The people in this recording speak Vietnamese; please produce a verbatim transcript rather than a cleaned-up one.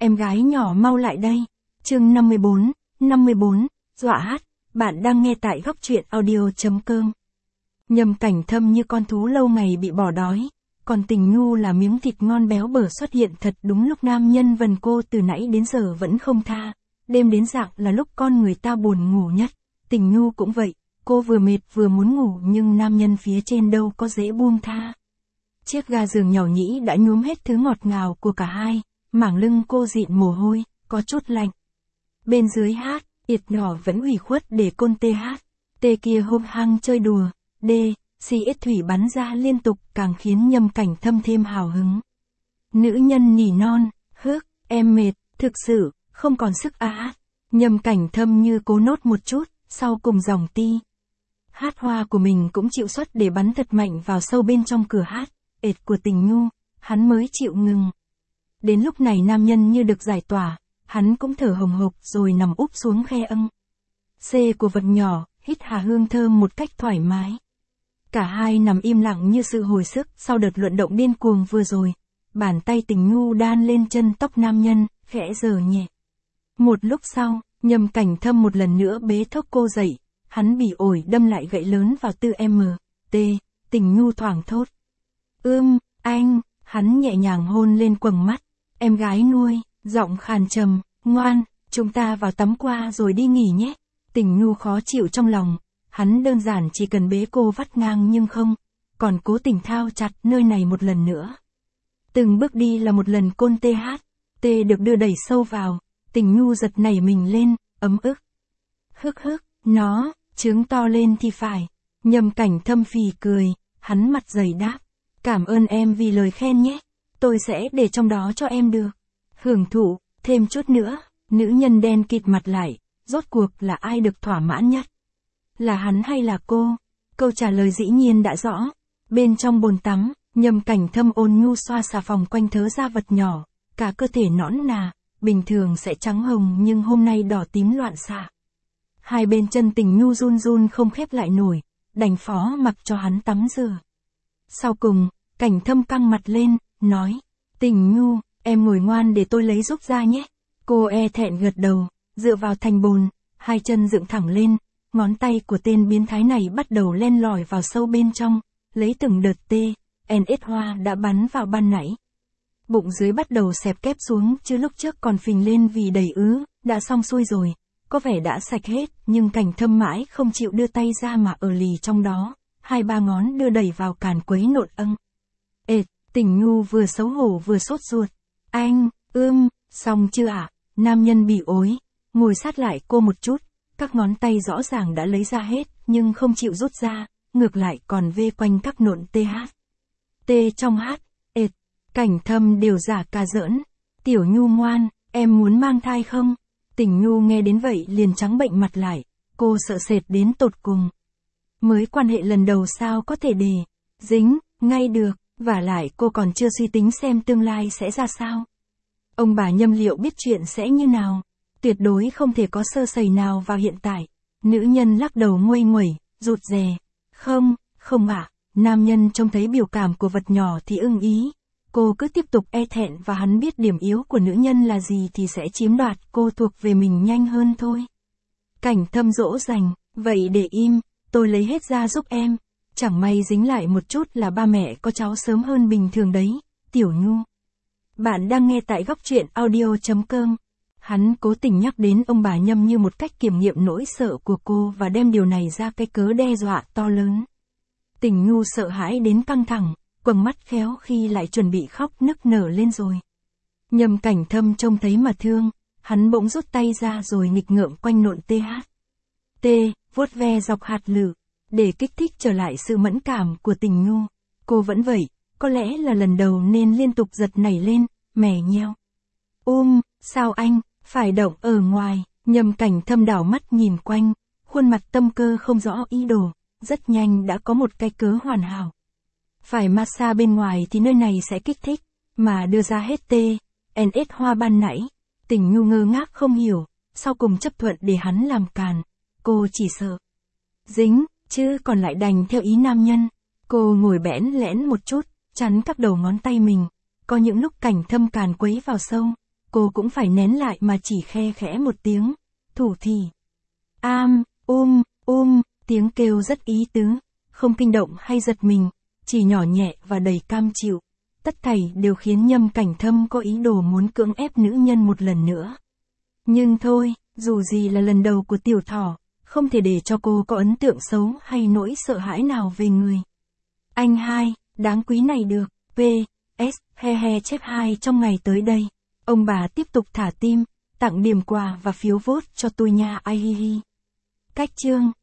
em gái nhỏ mau lại đây. Chương năm mươi bốn, năm mươi bốn, dọa hát, bạn đang nghe tại góc truyện audio.com. Nhầm Cảnh Thâm như con thú lâu ngày bị bỏ đói, còn Tình Nhu là miếng thịt ngon béo bở xuất hiện thật đúng lúc nam nhân vần cô từ nãy đến giờ vẫn không tha. Đêm đến rạng là lúc con người ta buồn ngủ nhất, Tình Nhu cũng vậy, cô vừa mệt vừa muốn ngủ nhưng nam nhân phía trên đâu có dễ buông tha. Chiếc ga giường nhỏ nhĩ đã nhuốm hết thứ ngọt ngào của cả hai, mảng lưng cô dịn mồ hôi, có chút lạnh. Bên dưới hát, Yệt nhỏ vẫn ủy khuất để côn tê hát, tê kia hung hăng chơi đùa, đê, xì ít thủy bắn ra liên tục càng khiến Nhâm Cảnh Thâm thêm hào hứng. Nữ nhân nỉ non, hước, em mệt, thực sự, không còn sức à hát. Nhâm Cảnh Thâm như cố nốt một chút, sau cùng dòng ti. Hát hoa của mình cũng chịu xuất để bắn thật mạnh vào sâu bên trong cửa hát, ệt của Tình Nhu, hắn mới chịu ngừng. Đến lúc này nam nhân như được giải tỏa, hắn cũng thở hồng hộc rồi nằm úp xuống khe âng. C của vật nhỏ, hít hà hương thơm một cách thoải mái. Cả hai nằm im lặng như sự hồi sức sau đợt luận động điên cuồng vừa rồi. Bàn tay Tình Nhu đan lên chân tóc nam nhân, khẽ giở nhẹ. Một lúc sau, Nhâm Cảnh Thâm một lần nữa bế thốc cô dậy, hắn bỉ ổi đâm lại gậy lớn vào tư em tê, Tình Nhu thoảng thốt. Ưm, anh, hắn nhẹ nhàng hôn lên quầng mắt, em gái nuôi, giọng khàn trầm, ngoan, chúng ta vào tắm qua rồi đi nghỉ nhé. Tình Nhu khó chịu trong lòng, hắn đơn giản chỉ cần bế cô vắt ngang nhưng không, còn cố tình thao chặt nơi này một lần nữa. Từng bước đi là một lần côn tê hát, tê được đưa đẩy sâu vào, Tình Nhu giật nảy mình lên, ấm ức. Hức hức, nó, trướng to lên thì phải. Nhâm Cảnh Thâm phì cười, hắn mặt dày đáp. Cảm ơn em vì lời khen nhé, tôi sẽ để trong đó cho em được. Hưởng thụ, thêm chút nữa, nữ nhân đen kịt mặt lại, rốt cuộc là ai được thỏa mãn nhất? Là hắn hay là cô? Câu trả lời dĩ nhiên đã rõ. Bên trong bồn tắm, Nhâm Cảnh Thâm ôn nhu xoa xà phòng quanh thớ da vật nhỏ, cả cơ thể nõn nà, bình thường sẽ trắng hồng nhưng hôm nay đỏ tím loạn xạ. Hai bên chân Tình Nhu run run không khép lại nổi, đành phó mặc cho hắn tắm rửa. Sau cùng, Cảnh Thâm căng mặt lên, nói, Tình Nhu, em ngồi ngoan để tôi lấy giúp ra nhé. Cô e thẹn gật đầu, dựa vào thành bồn, hai chân dựng thẳng lên, ngón tay của tên biến thái này bắt đầu len lỏi vào sâu bên trong, lấy từng đợt tê, en ét hoa đã bắn vào ban nãy. Bụng dưới bắt đầu xẹp kép xuống chứ lúc trước còn phình lên vì đầy ứ, đã xong xuôi rồi, có vẻ đã sạch hết, nhưng Cảnh Thâm mãi không chịu đưa tay ra mà ở lì trong đó, hai ba ngón đưa đẩy vào càn quấy nộn âng. Ệt, Tình Nhu vừa xấu hổ vừa sốt ruột. Anh, ưm, xong chưa ạ? À? Nam nhân bị ối, ngồi sát lại cô một chút, các ngón tay rõ ràng đã lấy ra hết, nhưng không chịu rút ra, ngược lại còn vê quanh các nộn tê hát. Tê trong hát, ệt, Cảnh Thâm đều giả cà giỡn. Tiểu Nhu ngoan, em muốn mang thai không? Tình Nhu nghe đến vậy liền trắng bệnh mặt lại, cô sợ sệt đến tột cùng. Mới quan hệ lần đầu sao có thể để dính ngay được, vả lại cô còn chưa suy tính xem tương lai sẽ ra sao. Ông bà Nhâm liệu biết chuyện sẽ như nào, tuyệt đối không thể có sơ sẩy nào vào hiện tại. Nữ nhân lắc đầu nguây nguẩy, rụt rè. Không, không ạ. Nam nhân trông thấy biểu cảm của vật nhỏ thì ưng ý. Cô cứ tiếp tục e thẹn và hắn biết điểm yếu của nữ nhân là gì thì sẽ chiếm đoạt cô thuộc về mình nhanh hơn thôi. Cảnh Thâm dỗ dành, vậy để im, tôi lấy hết ra giúp em. Chẳng may dính lại một chút là ba mẹ có cháu sớm hơn bình thường đấy, Tiểu Nhu. Bạn đang nghe tại góc truyện audio.com. Hắn cố tình nhắc đến ông bà Nhâm như một cách kiểm nghiệm nỗi sợ của cô và đem điều này ra cái cớ đe dọa to lớn. Tình Nhu sợ hãi đến căng thẳng, quầng mắt khéo khi lại chuẩn bị khóc nức nở lên rồi. Nhâm Cảnh Thâm trông thấy mà thương, hắn bỗng rút tay ra rồi nghịch ngợm quanh nộn tê hát. Tê, vuốt ve dọc hạt lử, để kích thích trở lại sự mẫn cảm của Tình Nhu. Cô vẫn vậy, có lẽ là lần đầu nên liên tục giật nảy lên, mè nheo. Um, sao anh, phải động ở ngoài, Nhâm Cảnh Thâm đảo mắt nhìn quanh, khuôn mặt tâm cơ không rõ ý đồ, rất nhanh đã có một cái cớ hoàn hảo. Phải massage bên ngoài thì nơi này sẽ kích thích, mà đưa ra hết tê, en ét hoa ban nãy. Tình Nhu ngơ ngác không hiểu, sau cùng chấp thuận để hắn làm càn, cô chỉ sợ dính, chứ còn lại đành theo ý nam nhân. Cô ngồi bẽn lẽn một chút, chắn các đầu ngón tay mình, có những lúc Cảnh Thâm càn quấy vào sâu, cô cũng phải nén lại mà chỉ khe khẽ một tiếng, thủ thỉ. Am, um, um, tiếng kêu rất ý tứ, không kinh động hay giật mình, chỉ nhỏ nhẹ và đầy cam chịu. Tất thảy đều khiến Nhâm Cảnh Thâm có ý đồ muốn cưỡng ép nữ nhân một lần nữa. Nhưng thôi, dù gì là lần đầu của tiểu thỏ, không thể để cho cô có ấn tượng xấu hay nỗi sợ hãi nào về người. Anh hai, đáng quý này được, P S, he he chép hai trong ngày tới đây. Ông bà tiếp tục thả tim, tặng điểm quà và phiếu vote cho tôi nha ai hi hi. Cách chương